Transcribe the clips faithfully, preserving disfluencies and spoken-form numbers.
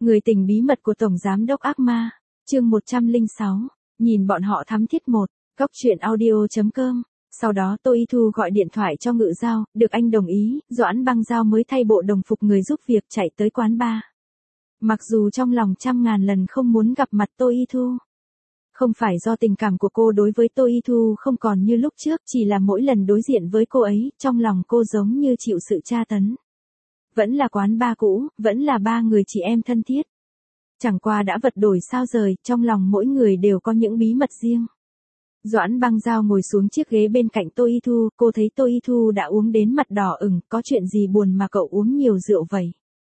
Người tình bí mật của Tổng Giám đốc ác ma, chương một trăm lẻ sáu, nhìn bọn họ thắm thiết một, góc truyện audio.com. Sau đó Tô Y Thu gọi điện thoại cho Ngự Giao, được anh đồng ý, Doãn Băng Giao mới thay bộ đồng phục người giúp việc chạy tới quán bar. Mặc dù trong lòng trăm ngàn lần không muốn gặp mặt Tô Y Thu. Không phải do tình cảm của cô đối với Tô Y Thu không còn như lúc trước, chỉ là mỗi lần đối diện với cô ấy, trong lòng cô giống như chịu sự tra tấn. Vẫn là quán bar cũ, vẫn là ba người chị em thân thiết. Chẳng qua đã vật đổi sao rời, trong lòng mỗi người đều có những bí mật riêng. Doãn Băng Giao ngồi xuống chiếc ghế bên cạnh Tô Y Thu, cô thấy Tô Y Thu đã uống đến mặt đỏ ửng, có chuyện gì buồn mà cậu uống nhiều rượu vậy?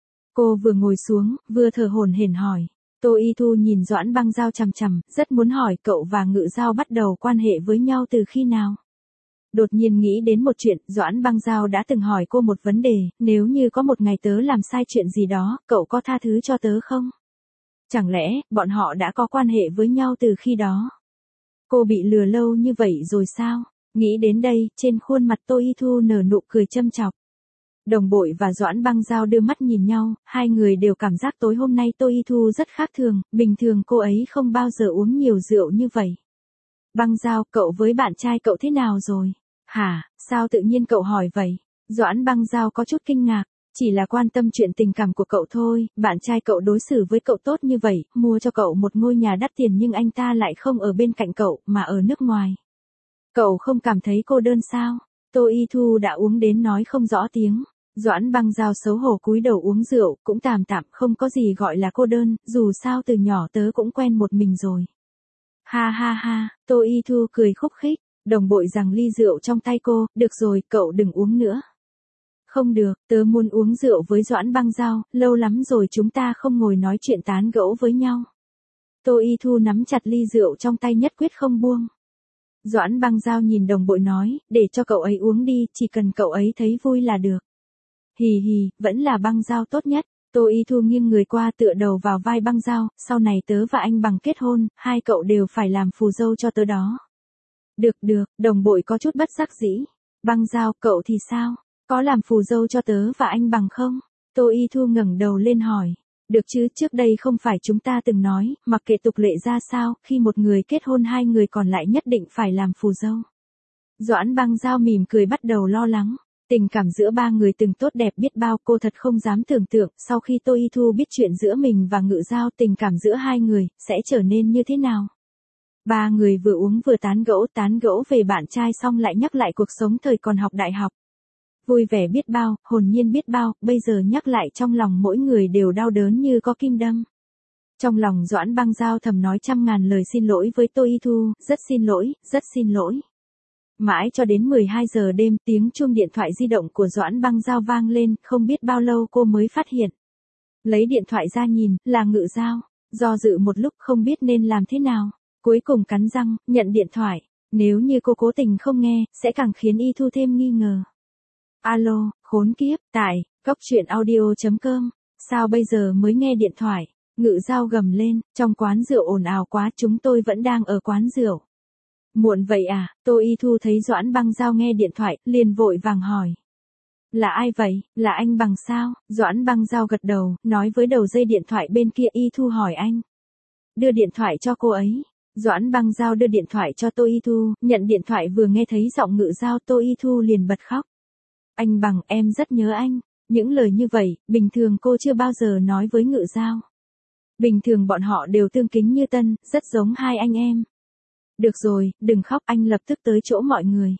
Cô vừa ngồi xuống, vừa thở hổn hển hỏi. Tô Y Thu nhìn Doãn Băng Giao chằm chằm, rất muốn hỏi cậu và Ngự Giao bắt đầu quan hệ với nhau từ khi nào? Đột nhiên nghĩ đến một chuyện, Doãn Băng Giao đã từng hỏi cô một vấn đề, nếu như có một ngày tớ làm sai chuyện gì đó, cậu có tha thứ cho tớ không? Chẳng lẽ, bọn họ đã có quan hệ với nhau từ khi đó? Cô bị lừa lâu như vậy rồi sao? Nghĩ đến đây, trên khuôn mặt Tô Y Thu nở nụ cười châm chọc. Đồng Bội và Doãn Băng Giao đưa mắt nhìn nhau, hai người đều cảm giác tối hôm nay Tô Y Thu rất khác thường, bình thường cô ấy không bao giờ uống nhiều rượu như vậy. Băng Giao, cậu với bạn trai cậu thế nào rồi? Hả, sao tự nhiên cậu hỏi vậy? Doãn Băng Giao có chút kinh ngạc, chỉ là quan tâm chuyện tình cảm của cậu thôi, bạn trai cậu đối xử với cậu tốt như vậy, mua cho cậu một ngôi nhà đắt tiền nhưng anh ta lại không ở bên cạnh cậu, mà ở nước ngoài. Cậu không cảm thấy cô đơn sao? Tô Y Thu đã uống đến nói không rõ tiếng. Doãn Băng Giao xấu hổ cúi đầu uống rượu, cũng tạm tạm, không có gì gọi là cô đơn, dù sao từ nhỏ tớ cũng quen một mình rồi. Ha ha ha, Tô Y Thu cười khúc khích, Đồng Bội giằng ly rượu trong tay cô, được rồi, cậu đừng uống nữa. Không được, tớ muốn uống rượu với Doãn Băng Giao, lâu lắm rồi chúng ta không ngồi nói chuyện tán gẫu với nhau. Tô Y Thu nắm chặt ly rượu trong tay nhất quyết không buông. Doãn Băng Giao nhìn Đồng Bội nói, để cho cậu ấy uống đi, chỉ cần cậu ấy thấy vui là được. Hì hì, vẫn là Băng Giao tốt nhất. Tô Y Thu nghiêng người qua tựa đầu vào vai Băng Giao, sau này tớ và anh Bằng kết hôn, hai cậu đều phải làm phù dâu cho tớ đó. Được được, Đồng Bội có chút bất đắc dĩ. Băng Giao, cậu thì sao? Có làm phù dâu cho tớ và anh Bằng không? Tô Y Thu ngẩng đầu lên hỏi. Được chứ, trước đây không phải chúng ta từng nói, mặc kệ tục lệ ra sao, khi một người kết hôn hai người còn lại nhất định phải làm phù dâu. Doãn Băng Giao mỉm cười bắt đầu lo lắng. Tình cảm giữa ba người từng tốt đẹp biết bao, cô thật không dám tưởng tượng, sau khi Tô Y Thu biết chuyện giữa mình và Ngự Giao, tình cảm giữa hai người, sẽ trở nên như thế nào? Ba người vừa uống vừa tán gẫu, tán gẫu về bạn trai xong lại nhắc lại cuộc sống thời còn học đại học. Vui vẻ biết bao, hồn nhiên biết bao, bây giờ nhắc lại trong lòng mỗi người đều đau đớn như có kim đâm. Trong lòng Doãn Băng Giao thầm nói trăm ngàn lời xin lỗi với Tô Y Thu, rất xin lỗi, rất xin lỗi. Mãi cho đến mười hai giờ đêm, tiếng chuông điện thoại di động của Doãn Băng Giao vang lên, không biết bao lâu cô mới phát hiện. Lấy điện thoại ra nhìn, là Ngự Giao, do dự một lúc không biết nên làm thế nào. Cuối cùng cắn răng, nhận điện thoại, nếu như cô cố tình không nghe, sẽ càng khiến Y Thu thêm nghi ngờ. Alo, khốn kiếp, tại, góc truyện audio.com, sao bây giờ mới nghe điện thoại? Ngự Giao gầm lên, trong quán rượu ồn ào quá, chúng tôi vẫn đang ở quán rượu. Muộn vậy à? Tô Y Thu thấy Doãn Băng Giao nghe điện thoại, liền vội vàng hỏi. Là ai vậy? Là anh Bằng sao? Doãn Băng Giao gật đầu, nói với đầu dây điện thoại bên kia. Y Thu hỏi anh. Đưa điện thoại cho cô ấy. Doãn Băng Giao đưa điện thoại cho Tô Y Thu, nhận điện thoại vừa nghe thấy giọng Ngự Giao, Tô Y Thu liền bật khóc. Anh Bằng, em rất nhớ anh. Những lời như vậy, bình thường cô chưa bao giờ nói với Ngự Giao. Bình thường bọn họ đều tương kính như tân, rất giống hai anh em. Được rồi, đừng khóc, anh lập tức tới chỗ mọi người.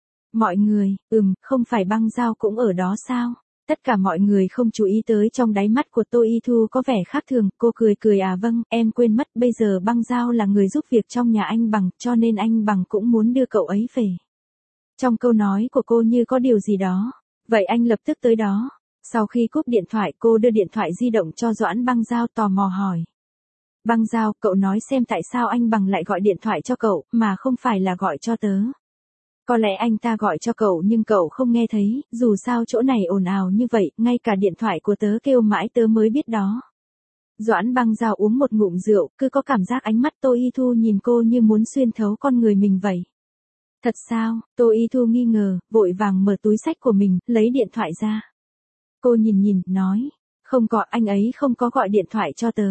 Mọi người, ừm, không phải Băng Giao cũng ở đó sao? Tất cả mọi người không chú ý tới trong đáy mắt của Tô Y Thu có vẻ khác thường, cô cười cười à vâng, em quên mất, bây giờ Băng Giao là người giúp việc trong nhà anh Bằng, cho nên anh Bằng cũng muốn đưa cậu ấy về. Trong câu nói của cô như có điều gì đó. Vậy anh lập tức tới đó. Sau khi cúp điện thoại, cô đưa điện thoại di động cho Doãn Băng Giao, tò mò hỏi. Băng Giao, cậu nói xem tại sao anh Bằng lại gọi điện thoại cho cậu, mà không phải là gọi cho tớ. Có lẽ anh ta gọi cho cậu nhưng cậu không nghe thấy, dù sao chỗ này ồn ào như vậy, ngay cả điện thoại của tớ kêu mãi tớ mới biết đó. Doãn Băng Giao uống một ngụm rượu, cứ có cảm giác ánh mắt Tô Y Thu nhìn cô như muốn xuyên thấu con người mình vậy. Thật sao? Tô Y Thu nghi ngờ, vội vàng mở túi xách của mình, lấy điện thoại ra. Cô nhìn nhìn, nói. Không có, anh ấy không có gọi điện thoại cho tớ.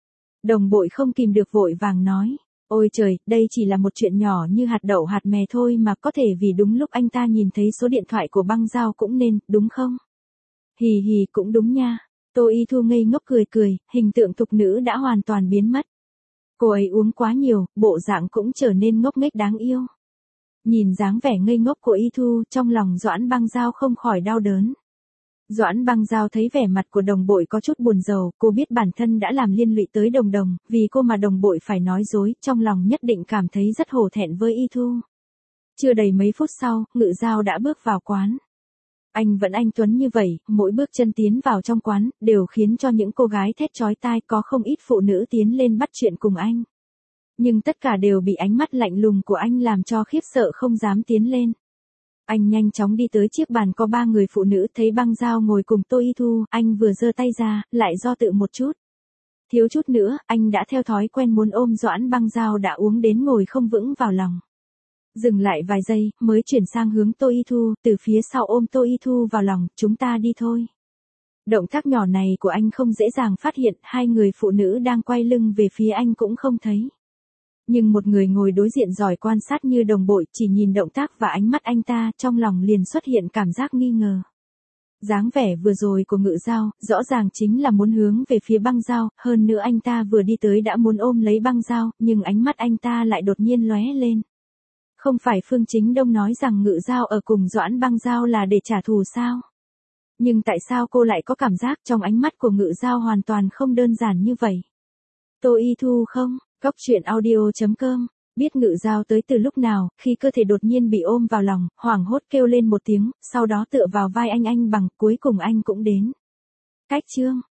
Đồng bội không kìm được vội vàng nói. Ôi trời, đây chỉ là một chuyện nhỏ như hạt đậu hạt mè thôi mà có thể vì đúng lúc anh ta nhìn thấy số điện thoại của băng giao cũng nên, đúng không? Hì hì cũng đúng nha. Tô Y Thu ngây ngốc cười cười, hình tượng thục nữ đã hoàn toàn biến mất. Cô ấy uống quá nhiều, bộ dạng cũng trở nên ngốc nghếch đáng yêu. Nhìn dáng vẻ ngây ngốc của Y Thu, trong lòng Doãn Băng Giao không khỏi đau đớn. Doãn Băng Giao thấy vẻ mặt của đồng bội có chút buồn rầu, cô biết bản thân đã làm liên lụy tới đồng đồng, vì cô mà đồng bội phải nói dối, trong lòng nhất định cảm thấy rất hổ thẹn với Y Thu. Chưa đầy mấy phút sau, Ngự Giao đã bước vào quán. Anh vẫn anh tuấn như vậy, mỗi bước chân tiến vào trong quán, đều khiến cho những cô gái thét chói tai, có không ít phụ nữ tiến lên bắt chuyện cùng anh. Nhưng tất cả đều bị ánh mắt lạnh lùng của anh làm cho khiếp sợ không dám tiến lên. Anh nhanh chóng đi tới chiếc bàn có ba người phụ nữ, thấy Băng Giao ngồi cùng Tô Y Thu, anh vừa giơ tay ra, lại do dự một chút. Thiếu chút nữa, anh đã theo thói quen muốn ôm Doãn Băng Giao đã uống đến ngồi không vững vào lòng. Dừng lại vài giây, mới chuyển sang hướng Tô Y Thu, từ phía sau ôm Tô Y Thu vào lòng, chúng ta đi thôi. Động tác nhỏ này của anh không dễ dàng phát hiện, hai người phụ nữ đang quay lưng về phía anh cũng không thấy. Nhưng một người ngồi đối diện giỏi quan sát như đồng bội, chỉ nhìn động tác và ánh mắt anh ta, trong lòng liền xuất hiện cảm giác nghi ngờ. Dáng vẻ vừa rồi của Ngự Giao, rõ ràng chính là muốn hướng về phía Băng Giao, hơn nữa anh ta vừa đi tới đã muốn ôm lấy Băng Giao, nhưng ánh mắt anh ta lại đột nhiên lóe lên. Không phải Phương Chính Đông nói rằng Ngự Giao ở cùng Doãn Băng Giao là để trả thù sao? Nhưng tại sao cô lại có cảm giác trong ánh mắt của Ngự Giao hoàn toàn không đơn giản như vậy? Tô Y Thu không? Cóc truyện audio chấm com, biết Ngự Giao tới từ lúc nào, khi cơ thể đột nhiên bị ôm vào lòng, hoảng hốt kêu lên một tiếng, sau đó tựa vào vai anh anh bằng, cuối cùng anh cũng đến. Cách chương